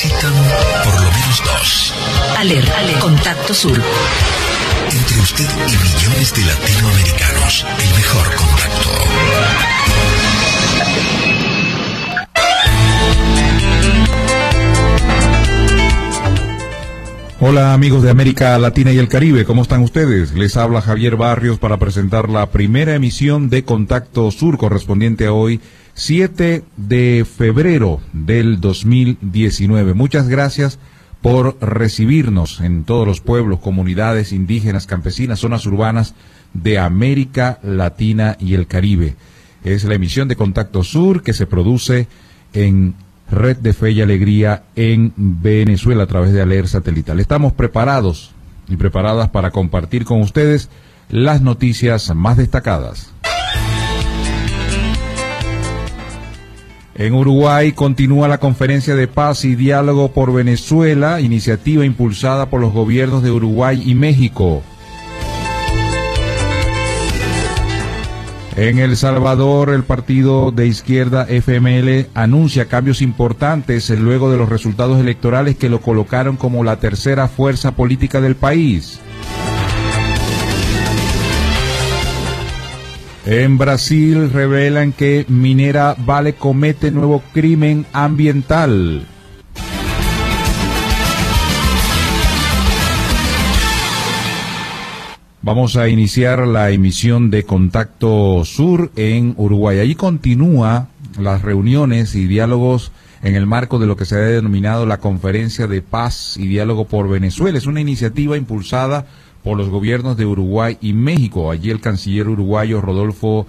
necesitan por lo menos dos. Ale, Contacto Sur. Entre usted y millones de latinoamericanos, el mejor contacto. Hola amigos de América Latina y el Caribe, ¿cómo están ustedes? Les habla Javier Barrios para presentar la primera emisión de Contacto Sur correspondiente a hoy, 7 de febrero del 2019. Muchas gracias por recibirnos en todos los pueblos, comunidades indígenas, campesinas, zonas urbanas de América Latina y el Caribe. Es la emisión de Contacto Sur que se produce en Red de Fe y Alegría en Venezuela a través de Aler Satelital. Estamos preparados y preparadas para compartir con ustedes las noticias más destacadas. En Uruguay continúa la Conferencia de Paz y Diálogo por Venezuela, iniciativa impulsada por los gobiernos de Uruguay y México. En El Salvador, el partido de izquierda FML anuncia cambios importantes luego de los resultados electorales que lo colocaron como la tercera fuerza política del país. En Brasil revelan que minera Vale comete nuevo crimen ambiental. Vamos a iniciar la emisión de Contacto Sur en Uruguay. Allí continúa las reuniones y diálogos en el marco de lo que se ha denominado la Conferencia de Paz y Diálogo por Venezuela. Es una iniciativa impulsada por los gobiernos de Uruguay y México. Allí el canciller uruguayo Rodolfo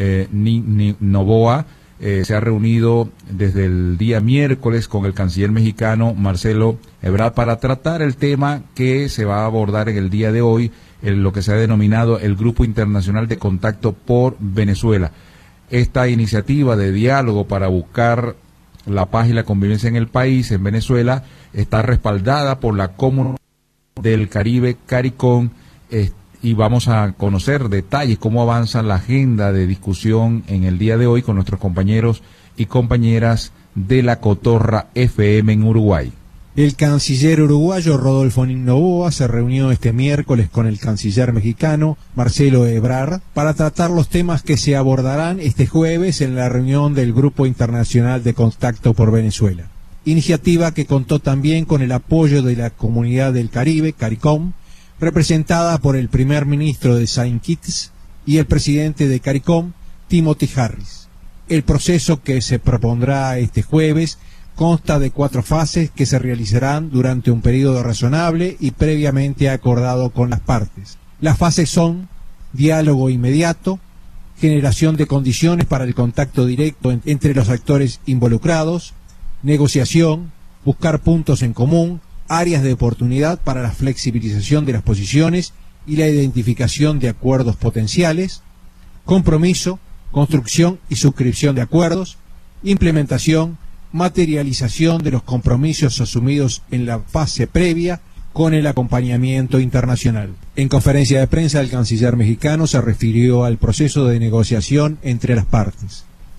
Noboa se ha reunido desde el día miércoles con el canciller mexicano Marcelo Ebrard para tratar el tema que se va a abordar en el día de hoy, en lo que se ha denominado el Grupo Internacional de Contacto por Venezuela. Esta iniciativa de diálogo para buscar la paz y la convivencia en el país, en Venezuela, está respaldada por la Comunidad del Caribe, CARICOM, y vamos a conocer detalles, cómo avanza la agenda de discusión en el día de hoy con nuestros compañeros y compañeras de la Cotorra FM en Uruguay. El canciller uruguayo Rodolfo Noboa se reunió este miércoles con el canciller mexicano Marcelo Ebrard para tratar los temas que se abordarán este jueves en la reunión del Grupo Internacional de Contacto por Venezuela. Iniciativa que contó también con el apoyo de la Comunidad del Caribe, CARICOM, representada por el primer ministro de Saint Kitts y el presidente de CARICOM, Timothy Harris. El proceso que se propondrá este jueves consta de 4 fases que se realizarán durante un periodo razonable y previamente acordado con las partes. Las fases son diálogo inmediato, generación de condiciones para el contacto directo entre los actores involucrados, negociación, buscar puntos en común, áreas de oportunidad para la flexibilización de las posiciones y la identificación de acuerdos potenciales, compromiso, construcción y suscripción de acuerdos, implementación, materialización de los compromisos asumidos en la fase previa con el acompañamiento internacional. En conferencia de prensa, el canciller mexicano se refirió al proceso de negociación entre las partes.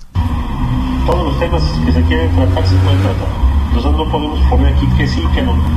Todos los temas que se quieren tratar se pueden tratar. Nosotros no podemos poner aquí que sí, que no.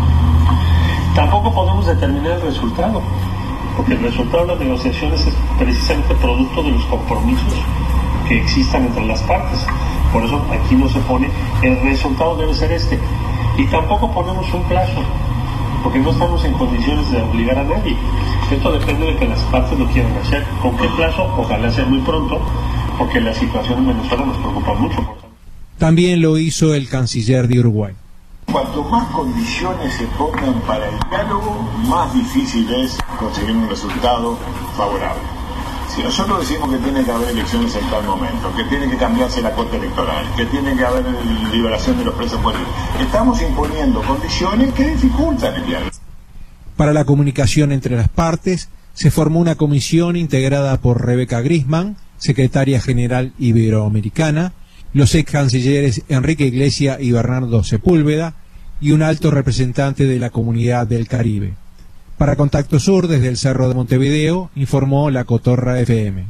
Tampoco podemos determinar el resultado, porque el resultado de las negociaciones es precisamente producto de los compromisos que existan entre las partes. Por eso aquí no se pone, el resultado debe ser este. Y tampoco ponemos un plazo, porque no estamos en condiciones de obligar a nadie. Esto depende de que las partes lo quieran hacer. ¿Con qué plazo? Ojalá sea muy pronto, porque la situación en Venezuela nos preocupa mucho. También lo hizo el canciller de Uruguay. Cuanto más condiciones se pongan para el diálogo, más difícil es conseguir un resultado favorable. Si nosotros decimos que tiene que haber elecciones en tal momento, que tiene que cambiarse la corte electoral, que tiene que haber liberación de los presos políticos, estamos imponiendo condiciones que dificultan el diálogo. Para la comunicación entre las partes, se formó una comisión integrada por Rebeca Grisman, secretaria general iberoamericana, los ex cancilleres Enrique Iglesias y Bernardo Sepúlveda y un alto representante de la Comunidad del Caribe. Para Contacto Sur, desde el Cerro de Montevideo, informó la Cotorra FM.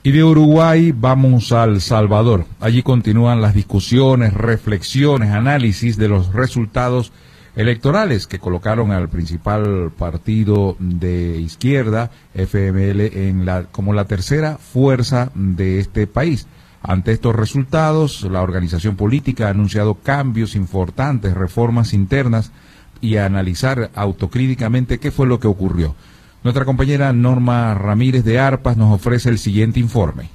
Y de Uruguay vamos a El Salvador. Allí continúan las discusiones, reflexiones, análisis de los resultados electorales que colocaron al principal partido de izquierda, FML, como la tercera fuerza de este país. Ante estos resultados, la organización política ha anunciado cambios importantes, reformas internas y a analizar autocríticamente qué fue lo que ocurrió. Nuestra compañera Norma Ramírez de Arpas nos ofrece el siguiente informe.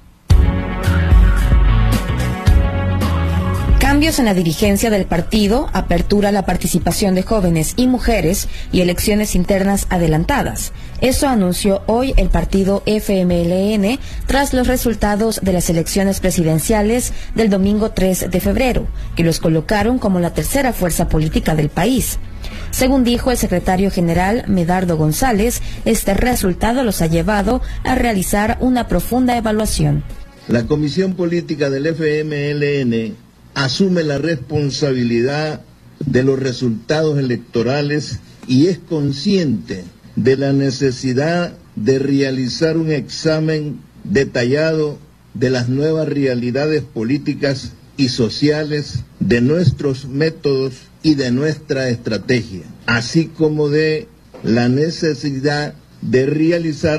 Cambios en la dirigencia del partido, apertura a la participación de jóvenes y mujeres y elecciones internas adelantadas. Eso anunció hoy el partido FMLN tras los resultados de las elecciones presidenciales del domingo 3 de febrero, que los colocaron como la tercera fuerza política del país. Según dijo el secretario general Medardo González, este resultado los ha llevado a realizar una profunda evaluación. La Comisión Política del FMLN asume la responsabilidad de los resultados electorales y es consciente de la necesidad de realizar un examen detallado de las nuevas realidades políticas y sociales, de nuestros métodos y de nuestra estrategia, así como de la necesidad de realizar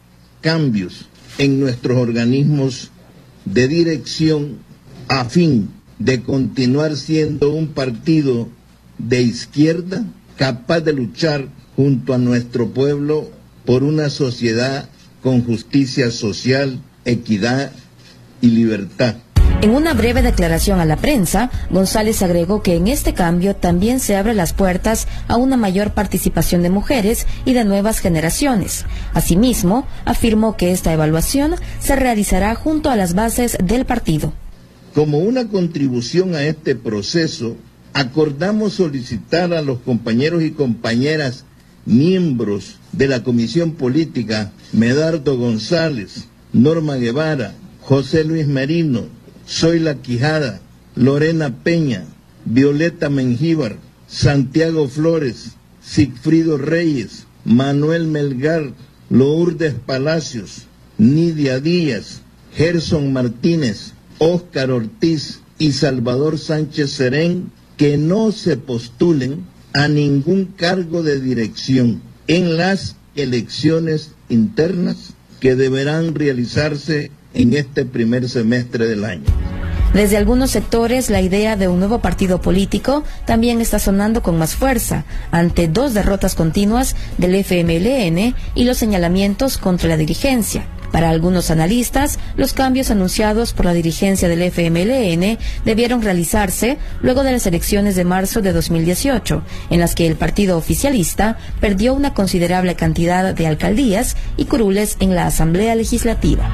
cambios en nuestros organismos de dirección a fin de continuar siendo un partido de izquierda capaz de luchar junto a nuestro pueblo por una sociedad con justicia social, equidad y libertad. En una breve declaración a la prensa, González agregó que en este cambio también se abren las puertas a una mayor participación de mujeres y de nuevas generaciones. Asimismo, afirmó que esta evaluación se realizará junto a las bases del partido. Como una contribución a este proceso, acordamos solicitar a los compañeros y compañeras miembros de la Comisión Política, Medardo González, Norma Guevara, José Luis Merino, Zoila Quijada, Lorena Peña, Violeta Mengíbar, Santiago Flores, Sigfrido Reyes, Manuel Melgar, Lourdes Palacios, Nidia Díaz, Gerson Martínez, Óscar Ortiz y Salvador Sánchez Serén, que no se postulen a ningún cargo de dirección en las elecciones internas que deberán realizarse en este primer semestre del año. Desde algunos sectores, la idea de un nuevo partido político también está sonando con más fuerza ante 2 derrotas continuas del FMLN y los señalamientos contra la dirigencia. Para algunos analistas, los cambios anunciados por la dirigencia del FMLN debieron realizarse luego de las elecciones de marzo de 2018, en las que el partido oficialista perdió una considerable cantidad de alcaldías y curules en la Asamblea Legislativa.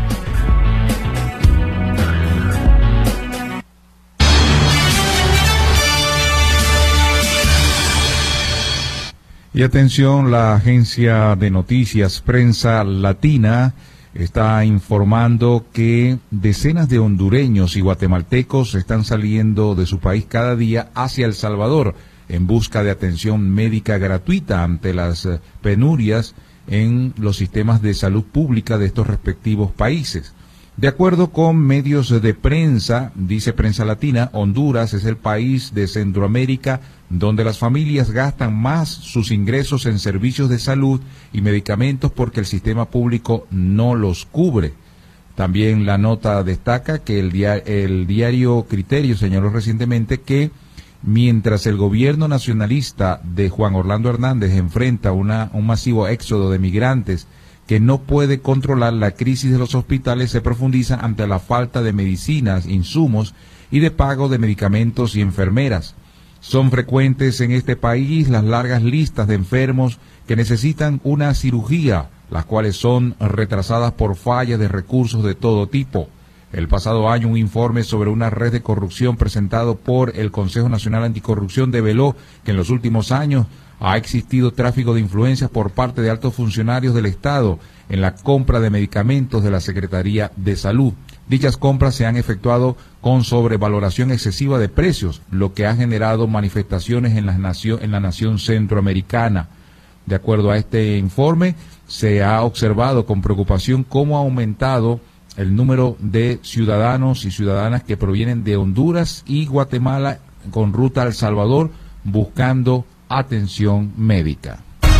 Y atención, la agencia de noticias Prensa Latina está informando que decenas de hondureños y guatemaltecos están saliendo de su país cada día hacia El Salvador en busca de atención médica gratuita ante las penurias en los sistemas de salud pública de estos respectivos países. De acuerdo con medios de prensa, dice Prensa Latina, Honduras es el país de Centroamérica donde las familias gastan más sus ingresos en servicios de salud y medicamentos porque el sistema público no los cubre. También la nota destaca que el diario Criterio señaló recientemente que mientras el gobierno nacionalista de Juan Orlando Hernández enfrenta un masivo éxodo de migrantes que no puede controlar, la crisis de los hospitales se profundiza ante la falta de medicinas, insumos y de pago de medicamentos y enfermeras. Son frecuentes en este país las largas listas de enfermos que necesitan una cirugía, las cuales son retrasadas por fallas de recursos de todo tipo. El pasado año, un informe sobre una red de corrupción presentado por el Consejo Nacional Anticorrupción develó que en los últimos años ha existido tráfico de influencias por parte de altos funcionarios del Estado en la compra de medicamentos de la Secretaría de Salud. Dichas compras se han efectuado con sobrevaloración excesiva de precios, lo que ha generado manifestaciones en la nación centroamericana. De acuerdo a este informe, se ha observado con preocupación cómo ha aumentado el número de ciudadanos y ciudadanas que provienen de Honduras y Guatemala con ruta a El Salvador buscando atención médica.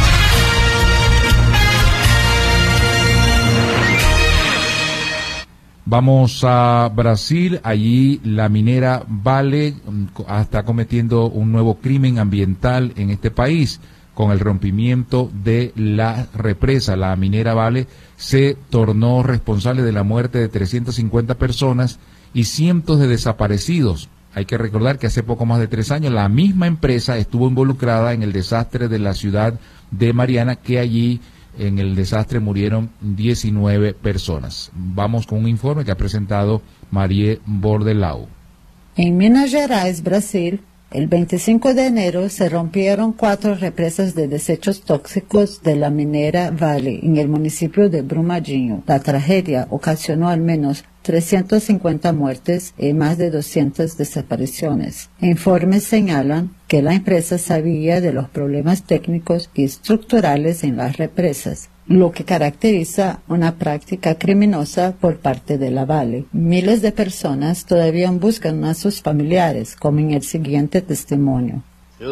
Vamos a Brasil, allí la minera Vale está cometiendo un nuevo crimen ambiental en este país. Con el rompimiento de la represa, la minera Vale se tornó responsable de la muerte de 350 personas y cientos de desaparecidos. Hay que recordar que hace poco más de 3 años la misma empresa estuvo involucrada en el desastre de la ciudad de Mariana, que allí en el desastre murieron 19 personas. Vamos con un informe que ha presentado Marie Bordelau. En Minas Gerais, Brasil, el 25 de enero se rompieron 4 represas de desechos tóxicos de la minera Vale en el municipio de Brumadinho. La tragedia ocasionó al menos 350 muertes y más de 200 desapariciones. Informes señalan que la empresa sabía de los problemas técnicos y estructurales en las represas, lo que caracteriza una práctica criminosa por parte de la Vale. Miles de personas todavía buscan a sus familiares, como en el siguiente testimonio.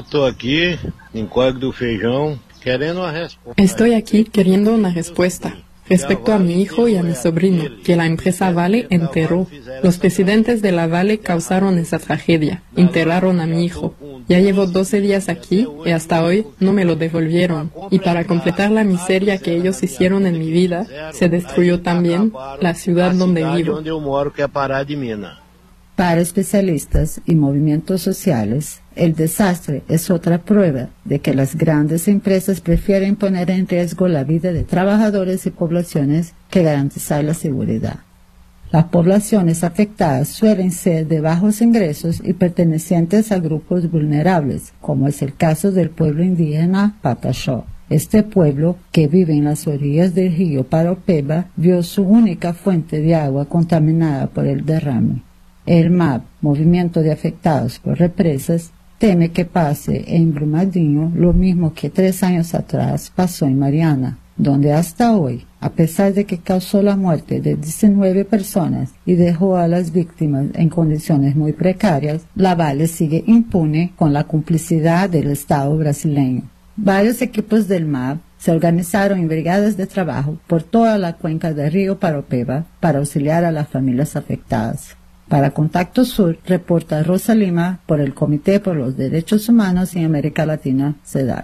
Estoy aquí queriendo una respuesta respecto a mi hijo y a mi sobrino, que la empresa Vale enterró. Los presidentes de la Vale causaron esa tragedia, enterraron a mi hijo. Ya llevo 12 días aquí y hasta hoy no me lo devolvieron. Y para completar la miseria que ellos hicieron en mi vida, se destruyó también la ciudad donde vivo. Para especialistas y movimientos sociales, el desastre es otra prueba de que las grandes empresas prefieren poner en riesgo la vida de trabajadores y poblaciones que garantizar la seguridad. Las poblaciones afectadas suelen ser de bajos ingresos y pertenecientes a grupos vulnerables, como es el caso del pueblo indígena Pataxó. Este pueblo, que vive en las orillas del río Paraopeba, vio su única fuente de agua contaminada por el derrame. El MAP, Movimiento de Afectados por Represas, teme que pase en Brumadinho lo mismo que 3 años atrás pasó en Mariana, donde hasta hoy, a pesar de que causó la muerte de 19 personas y dejó a las víctimas en condiciones muy precarias, la Vale sigue impune con la complicidad del Estado brasileño. Varios equipos del MAP se organizaron en brigadas de trabajo por toda la cuenca del río Paraopeba para auxiliar a las familias afectadas. Para Contacto Sur, reporta Rosa Lima por el Comité por los Derechos Humanos en América Latina, CEDAR.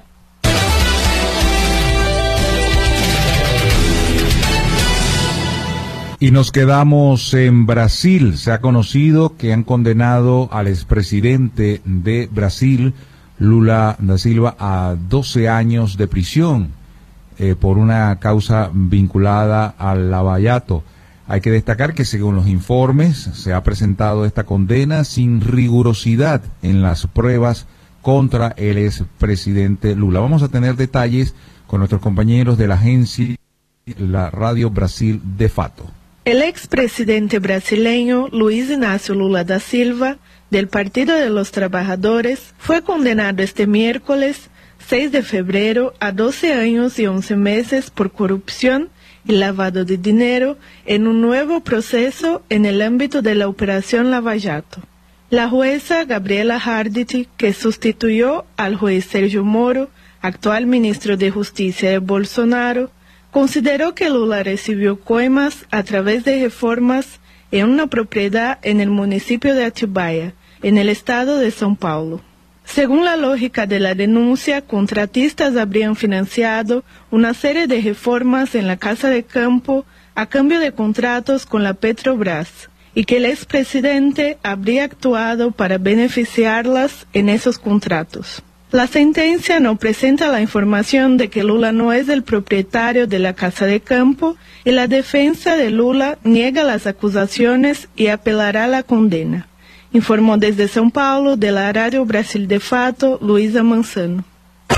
Y nos quedamos en Brasil. Se ha conocido que han condenado al expresidente de Brasil, Lula da Silva, a 12 años de prisión por una causa vinculada al lavallato. Hay que destacar que según los informes se ha presentado esta condena sin rigurosidad en las pruebas contra el expresidente Lula. Vamos a tener detalles con nuestros compañeros de la agencia, la Radio Brasil de Fato. El expresidente brasileño Luiz Inácio Lula da Silva, del Partido de los Trabajadores, fue condenado este miércoles 6 de febrero a 12 años y 11 meses por corrupción y lavado de dinero en un nuevo proceso en el ámbito de la Operación Lava Jato. La jueza Gabriela Hardit, que sustituyó al juez Sergio Moro, actual ministro de Justicia de Bolsonaro, consideró que Lula recibió coimas a través de reformas en una propiedad en el municipio de Atibaia, en el estado de São Paulo. Según la lógica de la denuncia, contratistas habrían financiado una serie de reformas en la Casa de Campo a cambio de contratos con la Petrobras y que el expresidente habría actuado para beneficiarlas en esos contratos. La sentencia no presenta la información de que Lula no es el propietario de la Casa de Campo y la defensa de Lula niega las acusaciones y apelará la condena. Informó desde São Paulo, de la Radio Brasil de Fato, Luisa Manzano.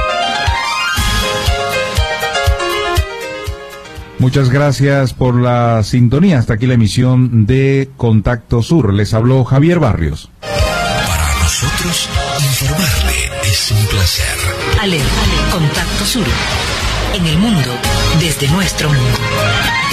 Muchas gracias por la sintonía. Hasta aquí la emisión de Contacto Sur. Les habló Javier Barrios. Para nosotros, informarle es un placer. Ale, Contacto Sur. En el mundo, desde nuestro mundo.